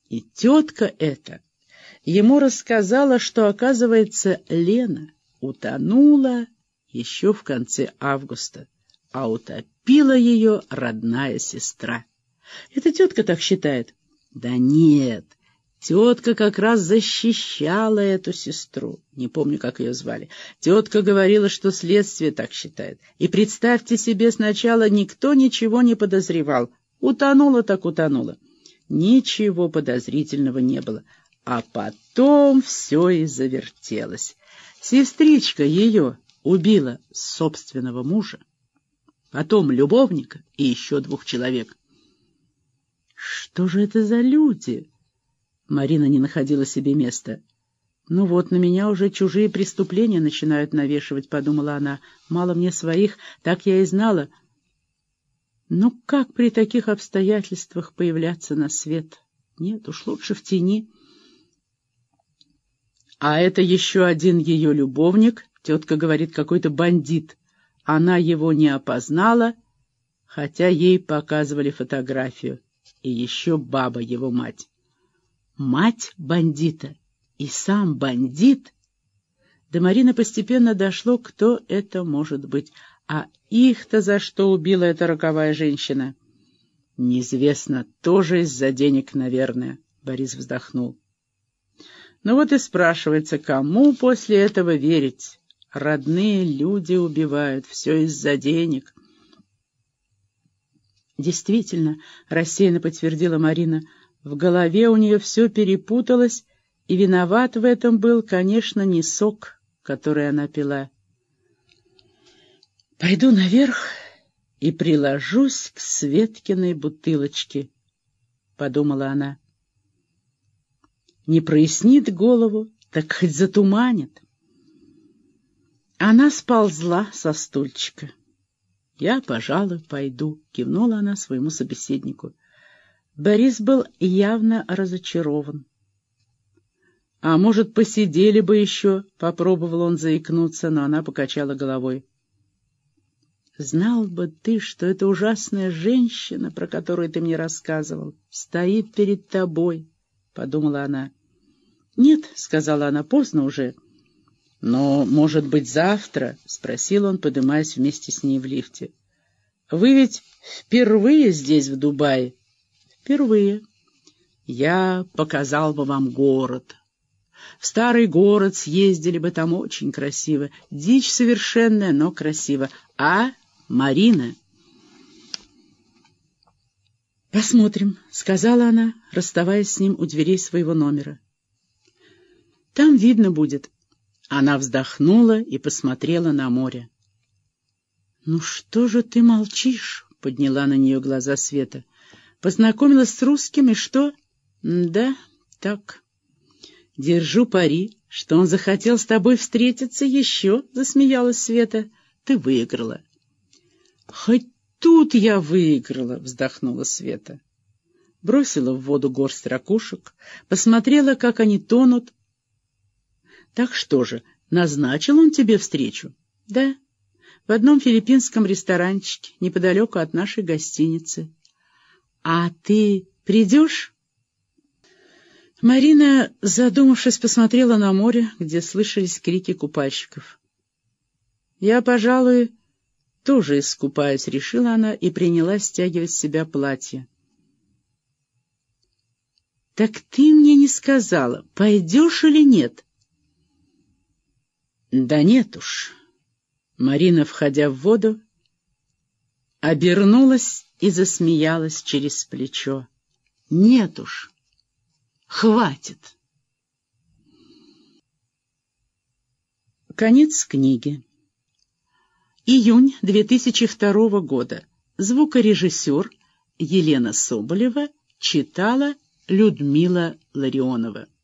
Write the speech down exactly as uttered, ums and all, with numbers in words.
И тетка эта ему рассказала, что, оказывается, Лена утонула еще в конце августа, а утопила ее родная сестра. Эта тетка так считает? Да нет, тетка как раз защищала эту сестру. Не помню, как ее звали. Тетка говорила, что следствие так считает. И представьте себе, сначала никто ничего не подозревал. Утонула так утонула. Ничего подозрительного не было. А потом все и завертелось. Сестричка ее убила собственного мужа, потом любовника и еще двух человек. Что же это за люди? Марина не находила себе места. «Ну вот, на меня уже чужие преступления начинают навешивать», — подумала она. «Мало мне своих, так я и знала. Но как при таких обстоятельствах появляться на свет? Нет, уж лучше в тени». А это еще один ее любовник, тетка говорит, какой-то бандит. Она его не опознала, хотя ей показывали фотографию. И еще баба, его мать. Мать бандита и сам бандит? До Марины постепенно дошло, кто это может быть. А их-то за что убила эта роковая женщина? Неизвестно, тоже из-за денег, наверное. Борис вздохнул. Ну вот и спрашивается, кому после этого верить? Родные люди убивают, все из-за денег. Действительно, рассеянно подтвердила Марина, в голове у нее все перепуталось, и виноват в этом был, конечно, не сок, который она пила. «Пойду наверх и приложусь к Светкиной бутылочке», — подумала она. Не прояснит голову, так хоть затуманит. Она сползла со стульчика. «Я, пожалуй, пойду», — кивнула она своему собеседнику. Борис был явно разочарован. «А может, посидели бы еще?» — попробовал он заикнуться, но она покачала головой. «Знал бы ты, что эта ужасная женщина, про которую ты мне рассказывал, стоит перед тобой», — подумала она. «Нет», — сказала она, — «поздно уже». «Но, может быть, завтра?» — спросил он, поднимаясь вместе с ней в лифте. «Вы ведь впервые здесь, в Дубае?» «Впервые. Я показал бы вам город. В старый город съездили бы, там очень красиво. Дичь совершенная, но красиво. А, Марина?» «Посмотрим», — сказала она, расставаясь с ним у дверей своего номера. «Там видно будет». Она вздохнула и посмотрела на море. «Ну что же ты молчишь?» — подняла на нее глаза Света. «Познакомилась с русскими, что?» «Да, так. Держу пари, что он захотел с тобой встретиться еще», — засмеялась Света. «Ты выиграла». «Хоть тут я выиграла», — вздохнула Света. Бросила в воду горсть ракушек, посмотрела, как они тонут. «Так что же, назначил он тебе встречу?» «Да, в одном филиппинском ресторанчике, неподалеку от нашей гостиницы». «А ты придешь?» Марина, задумавшись, посмотрела на море, где слышались крики купальщиков. «Я, пожалуй, тоже искупаюсь», — решила она и принялась стягивать с себя платье. «Так ты мне не сказала, пойдешь или нет?» «Да нет уж». Марина, входя в воду, обернулась и засмеялась через плечо. «Нет уж, хватит». Конец книги. Июнь две тысячи второго года. Звукорежиссер Елена Соболева читала Людмила Ларионова.